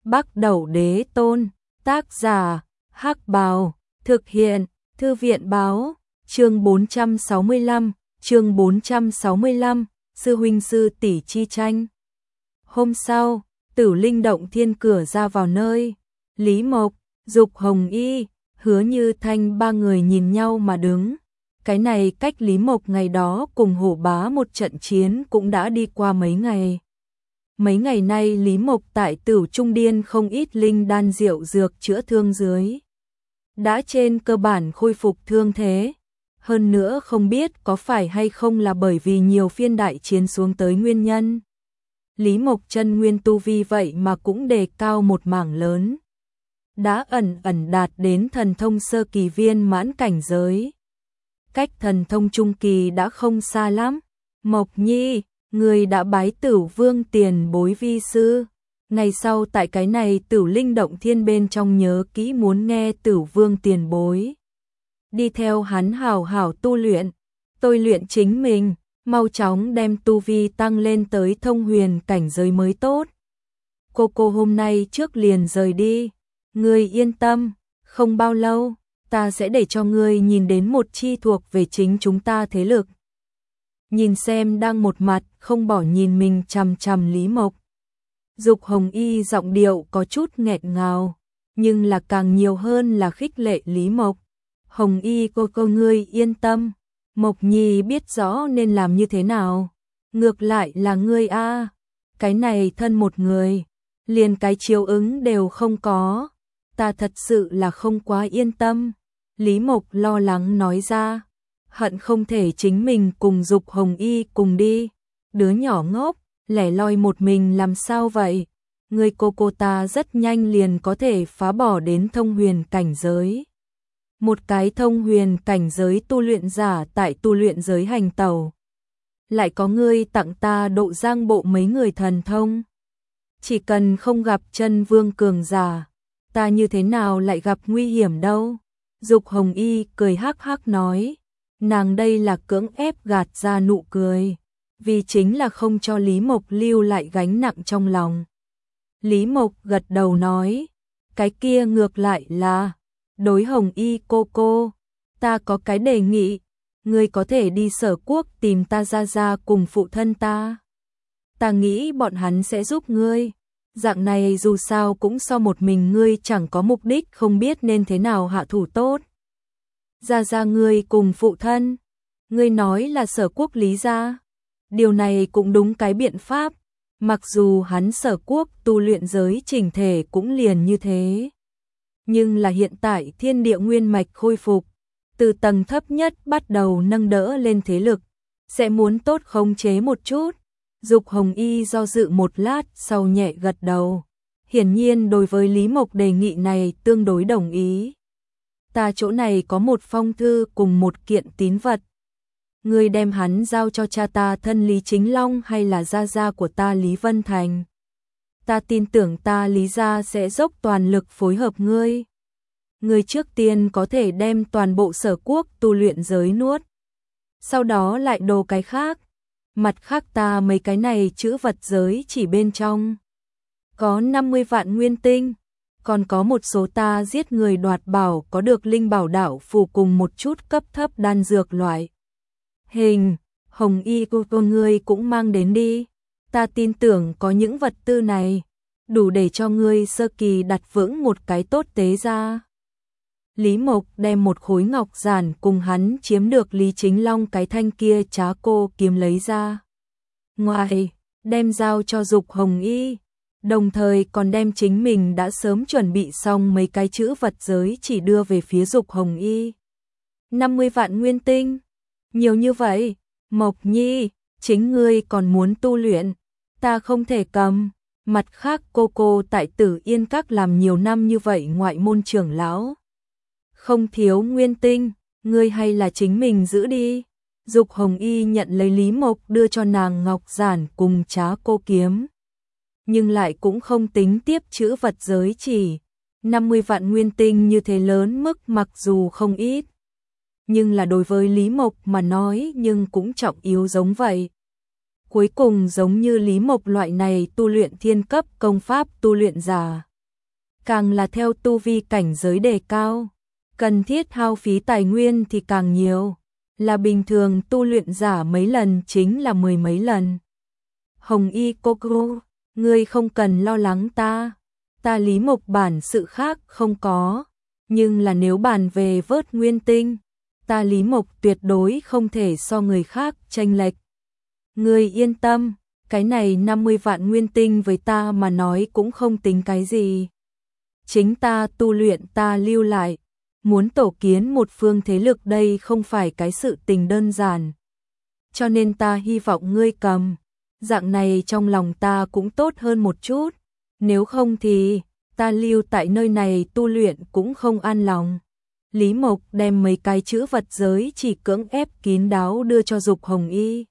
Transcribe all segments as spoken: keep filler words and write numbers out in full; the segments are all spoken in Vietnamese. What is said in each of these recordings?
Bắc Đẩu Đế Tôn, tác giả, Hắc Bào, thực hiện, Thư viện báo, chương bốn trăm sáu mươi lăm, chương bốn trăm sáu mươi lăm, sư huynh sư tỷ chi tranh. Hôm sau, Tử Linh Động Thiên cửa ra vào nơi, Lý Mộc, Dục Hồng Y, Hứa Như Thanh ba người nhìn nhau mà đứng. Cái này cách Lý Mộc ngày đó cùng Hổ Bá một trận chiến cũng đã đi qua mấy ngày. Mấy ngày nay Lý Mộc tại Tửu Trung Điên không ít linh đan rượu dược chữa thương dưới. Đã trên cơ bản khôi phục thương thế. Hơn nữa không biết có phải hay không là bởi vì nhiều phiên đại chiến xuống tới nguyên nhân. Lý Mộc chân nguyên tu vi vậy mà cũng đề cao một mảng lớn. Đã ẩn ẩn đạt đến thần thông sơ kỳ viên mãn cảnh giới. Cách thần thông trung kỳ đã không xa lắm. Mộc Nhi, người đã bái Tửu Vương tiền bối vi sư. Ngày sau tại cái này Tửu Linh Động Thiên bên trong nhớ kỹ muốn nghe Tửu Vương tiền bối. Đi theo hắn hảo hảo tu luyện, tôi luyện chính mình, mau chóng đem tu vi tăng lên tới thông huyền cảnh giới mới tốt. Cô cô hôm nay trước liền rời đi, ngươi yên tâm, không bao lâu, ta sẽ để cho ngươi nhìn đến một chi thuộc về chính chúng ta thế lực. Nhìn xem đang một mặt không bỏ nhìn mình chằm chằm Lý Mộc. Dục Hồng Y giọng điệu có chút nghẹn ngào, nhưng là càng nhiều hơn là khích lệ Lý Mộc. Hồng Y cô cô ngươi yên tâm, Mộc Nhi biết rõ nên làm như thế nào. Ngược lại là ngươi a, cái này thân một người, liền cái chiếu ứng đều không có, ta thật sự là không quá yên tâm. Lý Mộc lo lắng nói ra, hận không thể chính mình cùng Dục Hồng Y cùng đi. Đứa nhỏ ngốc, lẻ loi một mình làm sao vậy? Người cô cô ta rất nhanh liền có thể phá bỏ đến thông huyền cảnh giới. Một cái thông huyền cảnh giới tu luyện giả tại tu luyện giới hành tẩu. Lại có ngươi tặng ta độ giang bộ mấy người thần thông. Chỉ cần không gặp chân vương cường giả, ta như thế nào lại gặp nguy hiểm đâu. Dục Hồng Y cười hắc hắc nói, nàng đây là cưỡng ép gạt ra nụ cười, vì chính là không cho Lý Mộc lưu lại gánh nặng trong lòng. Lý Mộc gật đầu nói, cái kia ngược lại là, đối Hồng Y cô cô, ta có cái đề nghị, ngươi có thể đi Sở Quốc tìm ta ra ra cùng phụ thân ta. Ta nghĩ bọn hắn sẽ giúp ngươi, dạng này dù sao cũng so một mình ngươi chẳng có mục đích không biết nên thế nào hạ thủ tốt. Ra ra ngươi cùng phụ thân, ngươi nói là Sở Quốc Lý gia. Điều này cũng đúng cái biện pháp, mặc dù hắn Sở Quốc tu luyện giới chỉnh thể cũng liền như thế. Nhưng là hiện tại thiên địa nguyên mạch khôi phục, từ tầng thấp nhất bắt đầu nâng đỡ lên thế lực, sẽ muốn tốt khống chế một chút. Dục Hồng Y do dự một lát sau nhẹ gật đầu, hiển nhiên đối với Lý Mộc đề nghị này tương đối đồng ý. Ta chỗ này có một phong thư cùng một kiện tín vật. Ngươi đem hắn giao cho cha ta thân Lý Chính Long hay là gia gia của ta Lý Vân Thành. Ta tin tưởng ta Lý gia sẽ dốc toàn lực phối hợp ngươi. Ngươi trước tiên có thể đem toàn bộ Sở Quốc tu luyện giới nuốt. Sau đó lại đồ cái khác. Mặt khác ta mấy cái này chữ vật giới chỉ bên trong. Có năm mươi vạn nguyên tinh. Còn có một số ta giết người đoạt bảo có được linh bảo đạo phù cùng một chút cấp thấp đan dược loại. Hình, Hồng Y cô cô ngươi cũng mang đến đi. Ta tin tưởng có những vật tư này, đủ để cho ngươi sơ kỳ đặt vững một cái tốt tế ra. Lý Mộc đem một khối ngọc giản cùng hắn chiếm được Lý Chính Long cái thanh kia trá cô kiếm lấy ra. Ngoài, đem giao cho Dục Hồng Y, đồng thời còn đem chính mình đã sớm chuẩn bị xong mấy cái chữ vật giới chỉ đưa về phía Dục Hồng Y. năm mươi vạn nguyên tinh, nhiều như vậy, Mộc Nhi, chính ngươi còn muốn tu luyện, ta không thể cầm. Mặt khác cô cô tại Tử Yên Các làm nhiều năm như vậy ngoại môn trưởng lão. Không thiếu nguyên tinh, ngươi hay là chính mình giữ đi. Dục Hồng Y nhận lấy Lý Mộc đưa cho nàng ngọc giản cùng trá cô kiếm. Nhưng lại cũng không tính tiếp chữ vật giới chỉ. năm mươi vạn nguyên tinh như thế lớn mức mặc dù không ít. Nhưng là đối với Lý Mộc mà nói nhưng cũng trọng yếu giống vậy. Cuối cùng giống như Lý Mộc loại này tu luyện thiên cấp công pháp tu luyện giả, càng là theo tu vi cảnh giới đề cao, cần thiết hao phí tài nguyên thì càng nhiều, là bình thường tu luyện giả mấy lần chính là mười mấy lần. Hồng Y cô cô, ngươi không cần lo lắng ta, ta Lý Mộc bản sự khác không có, nhưng là nếu bàn về vớt nguyên tinh, ta Lý Mộc tuyệt đối không thể so người khác chênh lệch. Ngươi yên tâm, cái này năm mươi vạn nguyên tinh với ta mà nói cũng không tính cái gì. Chính ta tu luyện ta lưu lại, muốn tổ kiến một phương thế lực đây không phải cái sự tình đơn giản. Cho nên ta hy vọng ngươi cầm, dạng này trong lòng ta cũng tốt hơn một chút, nếu không thì ta lưu tại nơi này tu luyện cũng không an lòng. Lý Mộc đem mấy cái chữ vật giới chỉ cưỡng ép kín đáo đưa cho Dục Hồng Y.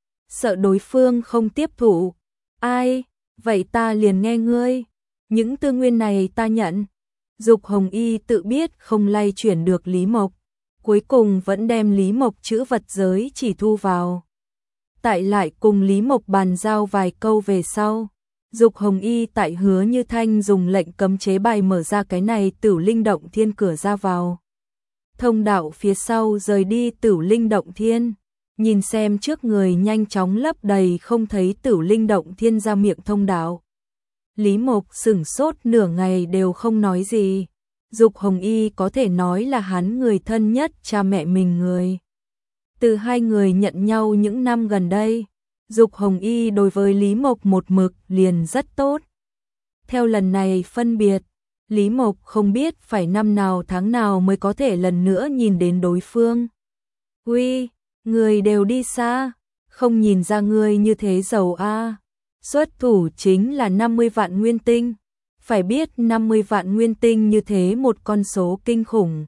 Sợ đối phương không tiếp thụ. Ai, vậy ta liền nghe ngươi. Những tư nguyên này ta nhận. Dục Hồng Y tự biết không lay chuyển được Lý Mộc. Cuối cùng vẫn đem Lý Mộc chữ vật giới chỉ thu vào. Tại lại cùng Lý Mộc bàn giao vài câu về sau. Dục Hồng Y tại Hứa Như Thanh dùng lệnh cấm chế bài mở ra cái này Tửu Linh Động Thiên cửa ra vào. Thông đạo phía sau rời đi Tửu Linh Động Thiên, nhìn xem trước người nhanh chóng lấp đầy không thấy Tửu Linh Động Thiên ra miệng thông đạo. Lý Mộc sửng sốt nửa ngày đều không nói gì. Dục Hồng Y có thể nói là hắn người thân nhất cha mẹ mình người. Từ hai người nhận nhau những năm gần đây, Dục Hồng Y đối với Lý Mộc một mực liền rất tốt. Theo lần này phân biệt, Lý Mộc không biết phải năm nào tháng nào mới có thể lần nữa nhìn đến đối phương. Uy, người đều đi xa, không nhìn ra người như thế giàu a. Xuất thủ chính là năm mươi vạn nguyên tinh. Phải biết năm mươi vạn nguyên tinh như thế một con số kinh khủng.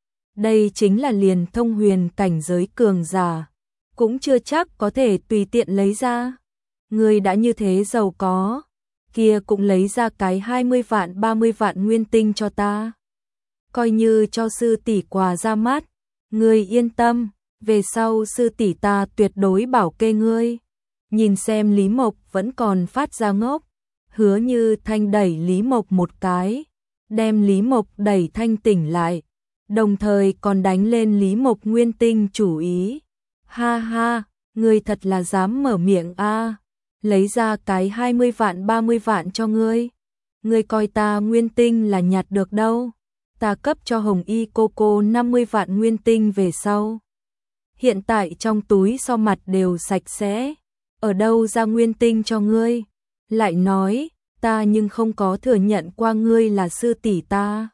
Đây chính là liền thông huyền cảnh giới cường giả, cũng chưa chắc có thể tùy tiện lấy ra. Người đã như thế giàu có, kia cũng lấy ra cái hai mươi vạn ba mươi vạn nguyên tinh cho ta. Coi như cho sư tỷ quà ra mắt, ngươi yên tâm, về sau sư tỷ ta tuyệt đối bảo kê ngươi. Nhìn xem Lý Mộc vẫn còn phát ra ngốc, Hứa Như Thanh đẩy Lý Mộc một cái, đem Lý Mộc đẩy thanh tỉnh lại, đồng thời còn đánh lên Lý Mộc nguyên tinh chủ ý. Ha ha, ngươi thật là dám mở miệng a, lấy ra cái hai mươi vạn ba mươi vạn cho ngươi. Ngươi coi ta nguyên tinh là nhặt được đâu. Ta cấp cho Hồng Y cô cô năm mươi vạn nguyên tinh về sau. Hiện tại trong túi so mặt đều sạch sẽ, ở đâu ra nguyên tinh cho ngươi? Lại nói, ta nhưng không có thừa nhận qua ngươi là sư tỷ ta.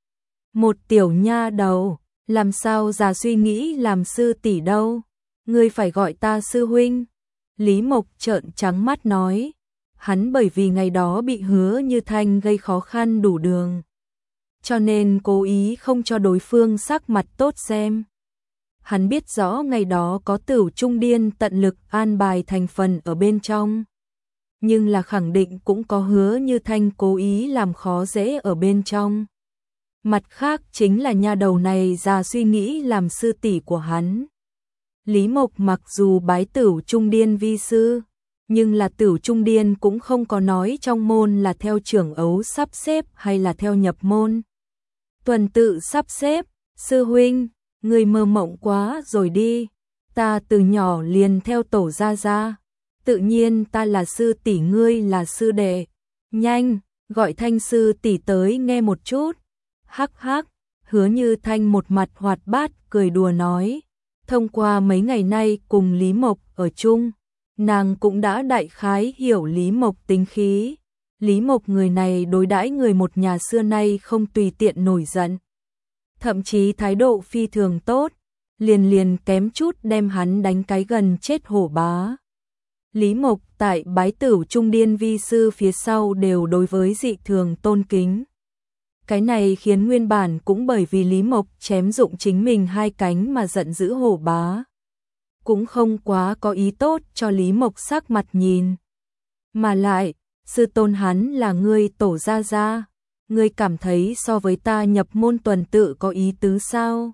Một tiểu nha đầu, làm sao già suy nghĩ làm sư tỷ đâu? Ngươi phải gọi ta sư huynh. Lý Mộc trợn trắng mắt nói, hắn bởi vì ngày đó bị Hứa Như Thanh gây khó khăn đủ đường, cho nên cố ý không cho đối phương sắc mặt tốt xem. Hắn biết rõ ngày đó có Tửu Trung Điên tận lực an bài thành phần ở bên trong, nhưng là khẳng định cũng có Hứa Như Thanh cố ý làm khó dễ ở bên trong. Mặt khác chính là nha đầu này già suy nghĩ làm sư tỷ của hắn. Lý Mộc mặc dù bái Tửu Trung Điên vi sư, nhưng là Tửu Trung Điên cũng không có nói trong môn là theo trưởng ấu sắp xếp hay là theo nhập môn. Tuần tự sắp xếp, sư huynh, người mơ mộng quá rồi đi, ta từ nhỏ liền theo tổ gia gia, tự nhiên ta là sư tỷ ngươi là sư đệ, nhanh, gọi Thanh sư tỷ tới nghe một chút. Hắc hắc, Hứa Như Thanh một mặt hoạt bát cười đùa nói, thông qua mấy ngày nay cùng Lý Mộc ở chung, nàng cũng đã đại khái hiểu Lý Mộc tính khí. Lý Mộc người này đối đãi người một nhà xưa nay không tùy tiện nổi giận, thậm chí thái độ phi thường tốt, liền liền kém chút đem hắn đánh cái gần chết hổ bá. Lý Mộc tại bái Tửu Trung Điên vi sư phía sau đều đối với dị thường tôn kính. Cái này khiến nguyên bản cũng bởi vì Lý Mộc chém dụng chính mình hai cánh mà giận dữ hổ bá, cũng không quá có ý tốt cho Lý Mộc sắc mặt nhìn. Mà lại, sư tôn hắn là ngươi tổ gia gia, ngươi cảm thấy so với ta nhập môn tuần tự có ý tứ sao?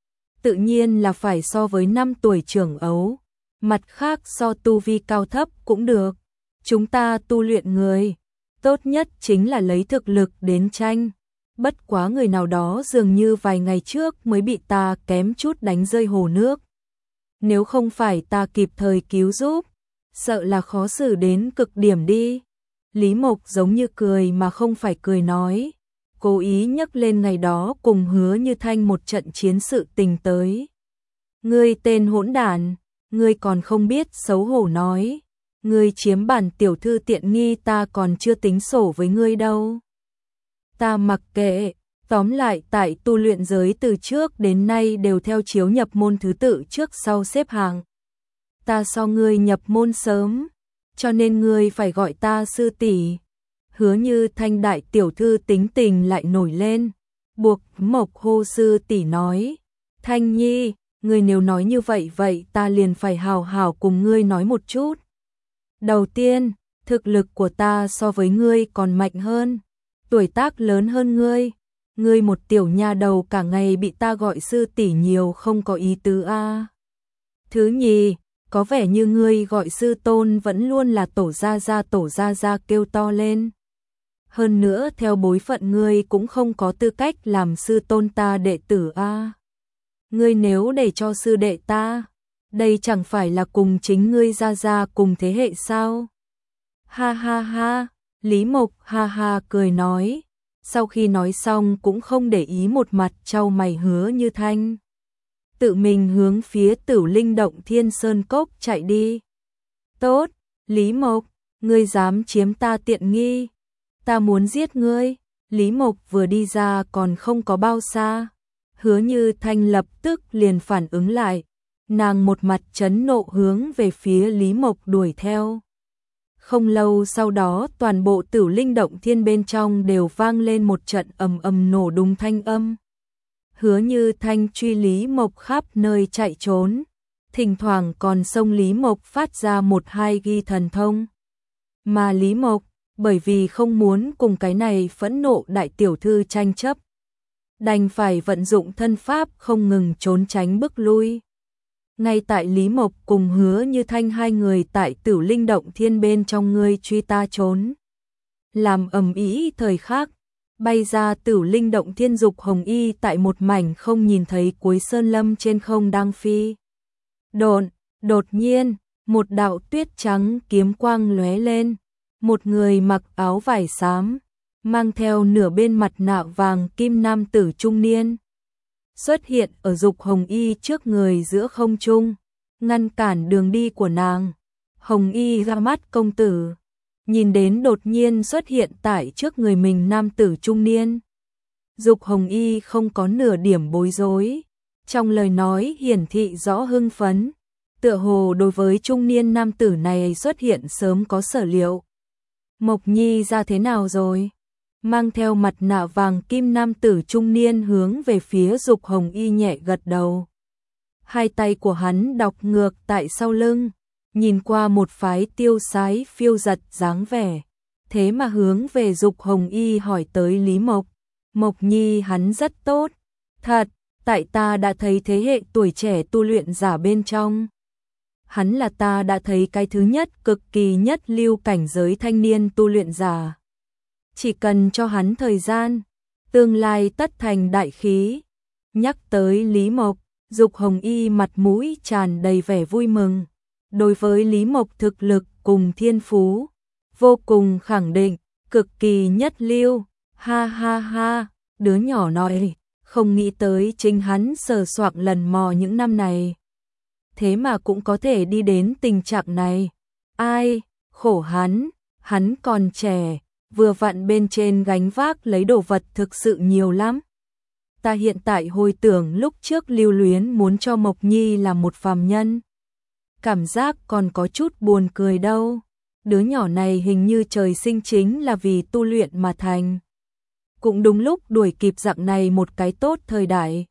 Tự nhiên là phải so với năm tuổi trưởng ấu, mặt khác so tu vi cao thấp cũng được. Chúng ta tu luyện người, tốt nhất chính là lấy thực lực đến tranh. Bất quá người nào đó dường như vài ngày trước mới bị ta kém chút đánh rơi hồ nước. Nếu không phải ta kịp thời cứu giúp, sợ là khó xử đến cực điểm đi. Lý Mộc giống như cười mà không phải cười nói, cố ý nhắc lên ngày đó cùng Hứa Như Thanh một trận chiến sự tình tới. Ngươi tên hỗn đản, ngươi còn không biết xấu hổ nói, ngươi chiếm bản tiểu thư tiện nghi ta còn chưa tính sổ với ngươi đâu. Ta mặc kệ, tóm lại tại tu luyện giới từ trước đến nay đều theo chiếu nhập môn thứ tự trước sau xếp hàng. Ta so ngươi nhập môn sớm, cho nên ngươi phải gọi ta sư tỷ. Hứa Như Thanh đại tiểu thư tính tình lại nổi lên, buộc Mộc hô sư tỷ nói, Thanh Nhi, ngươi nếu nói như vậy vậy ta liền phải hào hào cùng ngươi nói một chút. Đầu tiên, thực lực của ta so với ngươi còn mạnh hơn, tuổi tác lớn hơn ngươi, ngươi một tiểu nha đầu cả ngày bị ta gọi sư tỷ nhiều không có ý tứ a. Thứ nhì, có vẻ như ngươi gọi sư tôn vẫn luôn là tổ gia gia tổ gia gia kêu to lên. Hơn nữa theo bối phận ngươi cũng không có tư cách làm sư tôn ta đệ tử a. Ngươi nếu để cho sư đệ ta, đây chẳng phải là cùng chính ngươi gia gia cùng thế hệ sao? Ha ha ha, Lý Mộc ha ha cười nói, sau khi nói xong cũng không để ý một mặt trao mày Hứa Như Thanh. Tự mình hướng phía Tử Linh Động Thiên Sơn Cốc chạy đi. Tốt, Lý Mộc, ngươi dám chiếm ta tiện nghi, ta muốn giết ngươi. Lý Mộc vừa đi ra còn không có bao xa, Hứa Như Thanh lập tức liền phản ứng lại, nàng một mặt chấn nộ hướng về phía Lý Mộc đuổi theo. Không lâu sau đó toàn bộ Tử Linh Động Thiên bên trong đều vang lên một trận ầm ầm nổ đùng thanh âm. Hứa Như Thanh truy Lý Mộc khắp nơi chạy trốn, thỉnh thoảng còn xông Lý Mộc phát ra một hai ghi thần thông. Mà Lý Mộc, bởi vì không muốn cùng cái này phẫn nộ đại tiểu thư tranh chấp, đành phải vận dụng thân pháp không ngừng trốn tránh bước lui. Ngay tại Lý Mộc cùng Hứa Như Thanh hai người tại Tử Linh Động Thiên bên trong ngươi truy ta trốn, làm ầm ĩ thời khắc, bay ra Tử Linh Động Thiên Dục Hồng Y tại một mảnh không nhìn thấy cuối sơn lâm trên không đang phi. Độn, đột nhiên, một đạo tuyết trắng kiếm quang lóe lên, một người mặc áo vải xám, mang theo nửa bên mặt nạ vàng kim nam tử trung niên, xuất hiện ở Dục Hồng Y trước người giữa không trung, ngăn cản đường đi của nàng. Hồng Y ra mắt công tử, nhìn đến đột nhiên xuất hiện tại trước người mình nam tử trung niên. Dục Hồng Y không có nửa điểm bối rối, trong lời nói hiển thị rõ hưng phấn, tựa hồ đối với trung niên nam tử này xuất hiện sớm có sở liệu. Mộc Nhi ra thế nào rồi? Mang theo mặt nạ vàng kim nam tử trung niên hướng về phía Dục Hồng Y nhẹ gật đầu. Hai tay của hắn đọc ngược tại sau lưng, nhìn qua một phái tiêu sái phiêu giật dáng vẻ, thế mà hướng về Dục Hồng Y hỏi tới Lý Mộc. Mộc Nhi hắn rất tốt, thật, tại ta đã thấy thế hệ tuổi trẻ tu luyện giả bên trong. Hắn là ta đã thấy cái thứ nhất cực kỳ nhất lưu cảnh giới thanh niên tu luyện giả. Chỉ cần cho hắn thời gian, tương lai tất thành đại khí. Nhắc tới Lý Mộc, Dục Hồng Y mặt mũi tràn đầy vẻ vui mừng. Đối với Lý Mộc thực lực cùng thiên phú, vô cùng khẳng định, cực kỳ nhất lưu. Ha ha ha, đứa nhỏ nói, không nghĩ tới chính hắn sờ soạng lần mò những năm này. Thế mà cũng có thể đi đến tình trạng này. Ai, khổ hắn, hắn còn trẻ, vừa vặn bên trên gánh vác lấy đồ vật thực sự nhiều lắm. Ta hiện tại hồi tưởng lúc trước lưu luyến muốn cho Mộc Nhi là một phàm nhân. Cảm giác còn có chút buồn cười đâu. Đứa nhỏ này hình như trời sinh chính là vì tu luyện mà thành. Cũng đúng lúc đuổi kịp dạng này một cái tốt thời đại.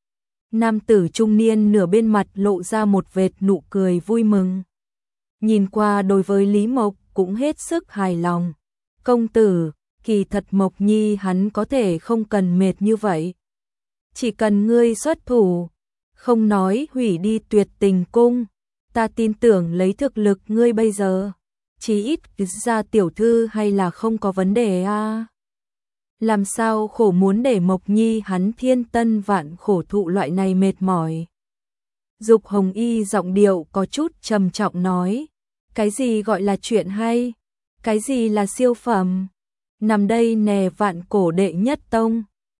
Nam tử trung niên nửa bên mặt lộ ra một vệt nụ cười vui mừng. Nhìn qua đối với Lý Mộc cũng hết sức hài lòng. Công tử, kỳ thật Mộc Nhi hắn có thể không cần mệt như vậy. Chỉ cần ngươi xuất thủ, không nói hủy đi Tuyệt Tình Cung, ta tin tưởng lấy thực lực ngươi bây giờ, chí ít ra tiểu thư hay là không có vấn đề a. Làm sao khổ muốn để Mộc Nhi hắn thiên tân vạn khổ thụ loại này mệt mỏi. Dục Hồng Y giọng điệu có chút trầm trọng nói, cái gì gọi là chuyện hay, cái gì là siêu phẩm, nằm đây nè vạn cổ đệ nhất tông.